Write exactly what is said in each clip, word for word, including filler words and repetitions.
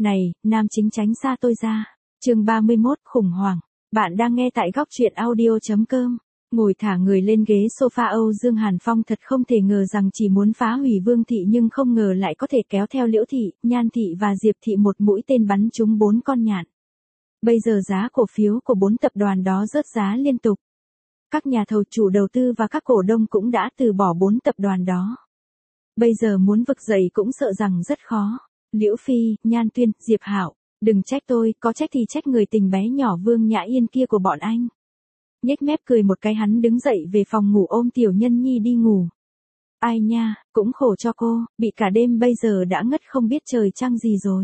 Này, nam chính tránh xa tôi ra. Chương ba mươi mốt, khủng hoảng. Bạn đang nghe tại góc truyện audio chấm com. Ngồi thả người lên ghế sofa, Âu Dương Hàn Phong thật không thể ngờ rằng chỉ muốn phá hủy Vương Thị nhưng không ngờ lại có thể kéo theo Liễu Thị, Nhan Thị và Diệp Thị một mũi tên bắn trúng bốn con nhạn. Bây giờ giá cổ phiếu của bốn tập đoàn đó rớt giá liên tục. Các nhà thầu chủ đầu tư và các cổ đông cũng đã từ bỏ bốn tập đoàn đó. Bây giờ muốn vực dậy cũng sợ rằng rất khó. Liễu Phi, Nhan Tuyên, Diệp Hạo, đừng trách tôi, có trách thì trách người tình bé nhỏ Vương Nhã Yên kia của bọn anh. Nhếch mép cười một cái, hắn đứng dậy về phòng ngủ ôm Tiểu Nhân Nhi đi ngủ. Ai nha, cũng khổ cho cô, bị cả đêm bây giờ đã ngất không biết trời trăng gì rồi.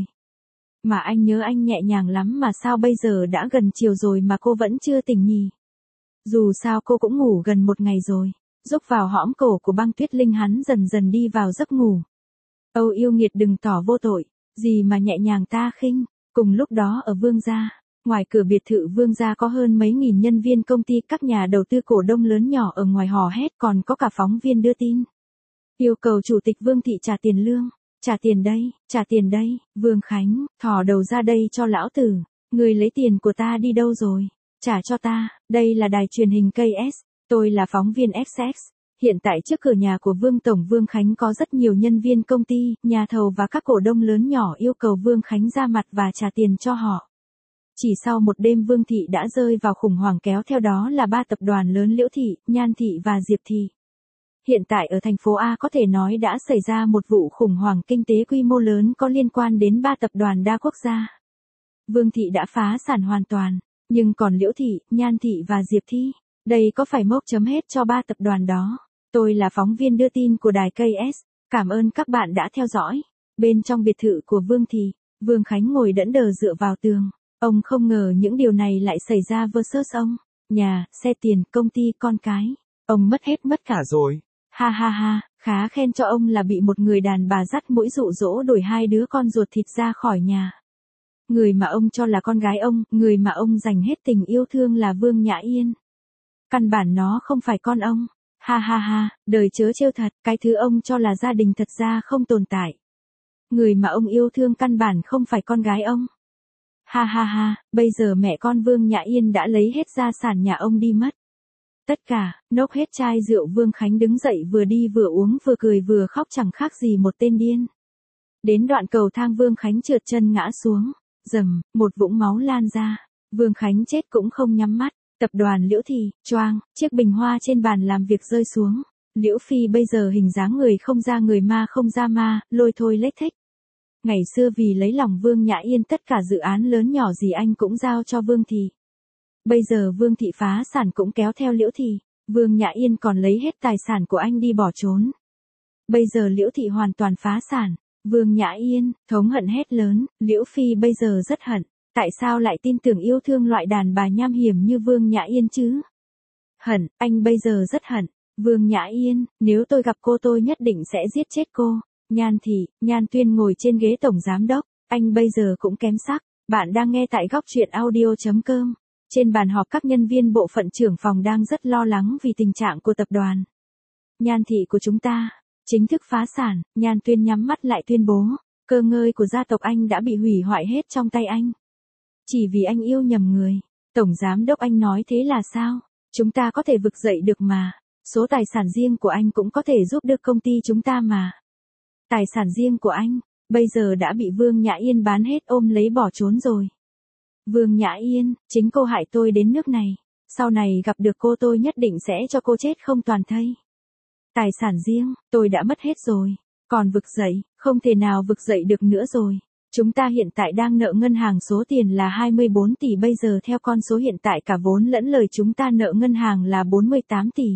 Mà anh nhớ anh nhẹ nhàng lắm mà sao bây giờ đã gần chiều rồi mà cô vẫn chưa tỉnh nhỉ? Dù sao cô cũng ngủ gần một ngày rồi. Rúc vào hõm cổ của Băng Tuyết Linh, hắn dần dần đi vào giấc ngủ. Âu yêu nghiệt đừng tỏ vô tội, gì mà nhẹ nhàng ta khinh. Cùng lúc đó ở Vương gia, ngoài cửa biệt thự Vương gia có hơn mấy nghìn nhân viên công ty, các nhà đầu tư cổ đông lớn nhỏ ở ngoài hò hét, còn có cả phóng viên đưa tin. Yêu cầu chủ tịch Vương Thị trả tiền lương. Trả tiền đây, trả tiền đây, Vương Khánh, thò đầu ra đây cho lão tử. Người lấy tiền của ta đi đâu rồi? Trả cho ta, đây là đài truyền hình ca ét, tôi là phóng viên ép ét. Hiện tại trước cửa nhà của Vương Tổng Vương Khánh có rất nhiều nhân viên công ty, nhà thầu và các cổ đông lớn nhỏ yêu cầu Vương Khánh ra mặt và trả tiền cho họ. Chỉ sau một đêm Vương Thị đã rơi vào khủng hoảng, kéo theo đó là ba tập đoàn lớn Liễu Thị, Nhan Thị và Diệp Thị. Hiện tại ở thành phố A có thể nói đã xảy ra một vụ khủng hoảng kinh tế quy mô lớn có liên quan đến ba tập đoàn đa quốc gia. Vương Thị đã phá sản hoàn toàn, nhưng còn Liễu Thị, Nhan Thị và Diệp Thị, đây có phải mốc chấm hết cho ba tập đoàn đó? Tôi là phóng viên đưa tin của đài ca ét, cảm ơn các bạn đã theo dõi. Bên trong biệt thự của Vương Thị, Vương Khánh ngồi đẫn đờ dựa vào tường. Ông không ngờ những điều này lại xảy ra versus ông. Nhà, xe tiền, công ty, con cái. Ông mất hết mất cả rồi. Ha ha ha, khá khen cho ông là bị một người đàn bà dắt mũi dụ dỗ đuổi hai đứa con ruột thịt ra khỏi nhà. Người mà ông cho là con gái ông, người mà ông dành hết tình yêu thương là Vương Nhã Yên. Căn bản nó không phải con ông. Ha ha ha, đời chớ trêu thật, cái thứ ông cho là gia đình thật ra không tồn tại. Người mà ông yêu thương căn bản không phải con gái ông. Ha ha ha, bây giờ mẹ con Vương Nhã Yên đã lấy hết gia sản nhà ông đi mất. Tất cả, nốc hết chai rượu. Vương Khánh đứng dậy vừa đi vừa uống vừa cười vừa khóc, chẳng khác gì một tên điên. Đến đoạn cầu thang Vương Khánh trượt chân ngã xuống. Rầm, một vũng máu lan ra. Vương Khánh chết cũng không nhắm mắt. Tập đoàn Liễu Thị, choang, chiếc bình hoa trên bàn làm việc rơi xuống. Liễu Phi bây giờ hình dáng người không ra người ma không ra ma, lôi thôi lếch thếch. Ngày xưa vì lấy lòng Vương Nhã Yên tất cả dự án lớn nhỏ gì anh cũng giao cho Vương Thị. Bây giờ Vương Thị phá sản cũng kéo theo Liễu Thị, Vương Nhã Yên còn lấy hết tài sản của anh đi bỏ trốn. Bây giờ Liễu Thị hoàn toàn phá sản, Vương Nhã Yên, thống hận hét lớn, Liễu Phi bây giờ rất hận, tại sao lại tin tưởng yêu thương loại đàn bà nham hiểm như Vương Nhã Yên chứ? Hận, anh bây giờ rất hận, Vương Nhã Yên, nếu tôi gặp cô tôi nhất định sẽ giết chết cô. Nhan Thị, Nhan Tuyên ngồi trên ghế tổng giám đốc, anh bây giờ cũng kém sắc. Bạn đang nghe tại góc truyện audio chấm com. Trên bàn họp các nhân viên bộ phận trưởng phòng đang rất lo lắng vì tình trạng của tập đoàn Nhan Thị của chúng ta chính thức phá sản. Nhan Tuyên nhắm mắt lại tuyên bố, cơ ngơi của gia tộc anh đã bị hủy hoại hết trong tay anh. Chỉ vì anh yêu nhầm người. Tổng giám đốc, anh nói thế là sao? Chúng ta có thể vực dậy được mà. Số tài sản riêng của anh cũng có thể giúp được công ty chúng ta mà. Tài sản riêng của anh, bây giờ đã bị Vương Nhã Yên bán hết ôm lấy bỏ trốn rồi. Vương Nhã Yên, chính cô hại tôi đến nước này. Sau này gặp được cô tôi nhất định sẽ cho cô chết không toàn thây. Tài sản riêng, tôi đã mất hết rồi. Còn vực dậy, không thể nào vực dậy được nữa rồi. Chúng ta hiện tại đang nợ ngân hàng số tiền là hai mươi bốn tỷ, bây giờ theo con số hiện tại cả vốn lẫn lời chúng ta nợ ngân hàng là bốn mươi tám tỷ.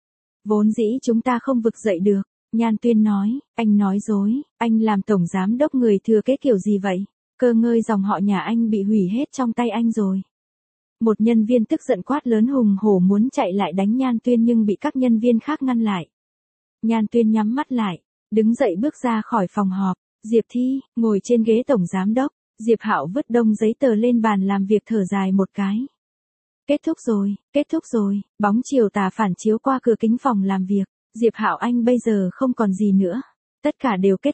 Vốn dĩ chúng ta không vực dậy được. Nhan Tuyên nói, anh nói dối, anh làm tổng giám đốc người thừa kế kiểu gì vậy? Cơ ngơi dòng họ nhà anh bị hủy hết trong tay anh rồi. Một nhân viên tức giận quát lớn hùng hổ muốn chạy lại đánh Nhan Tuyên nhưng bị các nhân viên khác ngăn lại. Nhan Tuyên nhắm mắt lại, đứng dậy bước ra khỏi phòng họp. Diệp Thi, ngồi trên ghế tổng giám đốc, Diệp Hạo vứt đông giấy tờ lên bàn làm việc thở dài một cái. Kết thúc rồi, kết thúc rồi, bóng chiều tà phản chiếu qua cửa kính phòng làm việc. Diệp Hạo anh bây giờ không còn gì nữa. Tất cả đều kết thúc.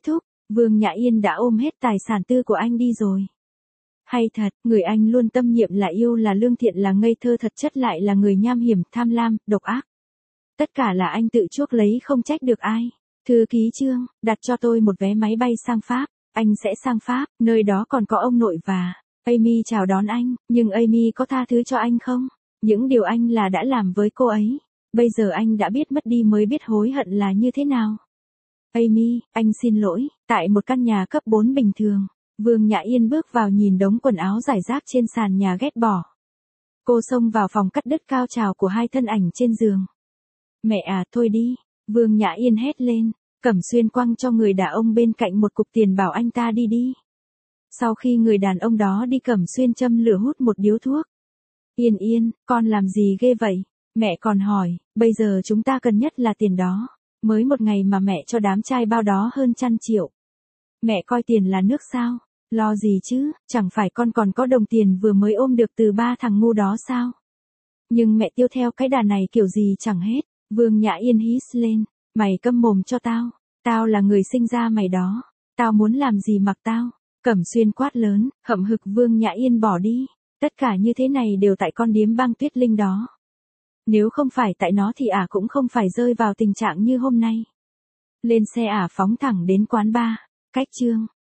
Vương Nhã Yên đã ôm hết tài sản tư của anh đi rồi. Hay thật, người anh luôn tâm nhiệm là yêu là lương thiện là ngây thơ thật chất lại là người nham hiểm, tham lam, độc ác. Tất cả là anh tự chuốc lấy không trách được ai. Thư ký Trương, đặt cho tôi một vé máy bay sang Pháp. Anh sẽ sang Pháp, nơi đó còn có ông nội và Amy chào đón anh, nhưng Amy có tha thứ cho anh không? Những điều anh là đã làm với cô ấy. Bây giờ anh đã biết mất đi mới biết hối hận là như thế nào. Amy, anh xin lỗi, tại một căn nhà cấp bốn bình thường. Vương Nhã Yên bước vào nhìn đống quần áo rải rác trên sàn nhà ghét bỏ. Cô xông vào phòng cắt đứt cao trào của hai thân ảnh trên giường. Mẹ à, thôi đi. Vương Nhã Yên hét lên. Cẩm Xuyên quăng cho người đàn ông bên cạnh một cục tiền bảo anh ta đi đi. Sau khi người đàn ông đó đi, Cẩm Xuyên châm lửa hút một điếu thuốc. Yên Yên, con làm gì ghê vậy? Mẹ còn hỏi, bây giờ chúng ta cần nhất là tiền đó. Mới một ngày mà mẹ cho đám trai bao đó hơn trăm triệu. Mẹ coi tiền là nước sao? Lo gì chứ, chẳng phải con còn có đồng tiền vừa mới ôm được từ ba thằng ngu đó sao? Nhưng mẹ tiêu theo cái đà này kiểu gì chẳng hết. Vương Nhã Yên hít lên. Mày câm mồm cho tao. Tao là người sinh ra mày đó. Tao muốn làm gì mặc tao. Cẩm Xuyên quát lớn, hậm hực. Vương Nhã Yên bỏ đi. Tất cả như thế này đều tại con điếm Băng Tuyết Linh đó. Nếu không phải tại nó thì ả cũng không phải rơi vào tình trạng như hôm nay. Lên xe ả phóng thẳng đến quán bar. Cách Trương.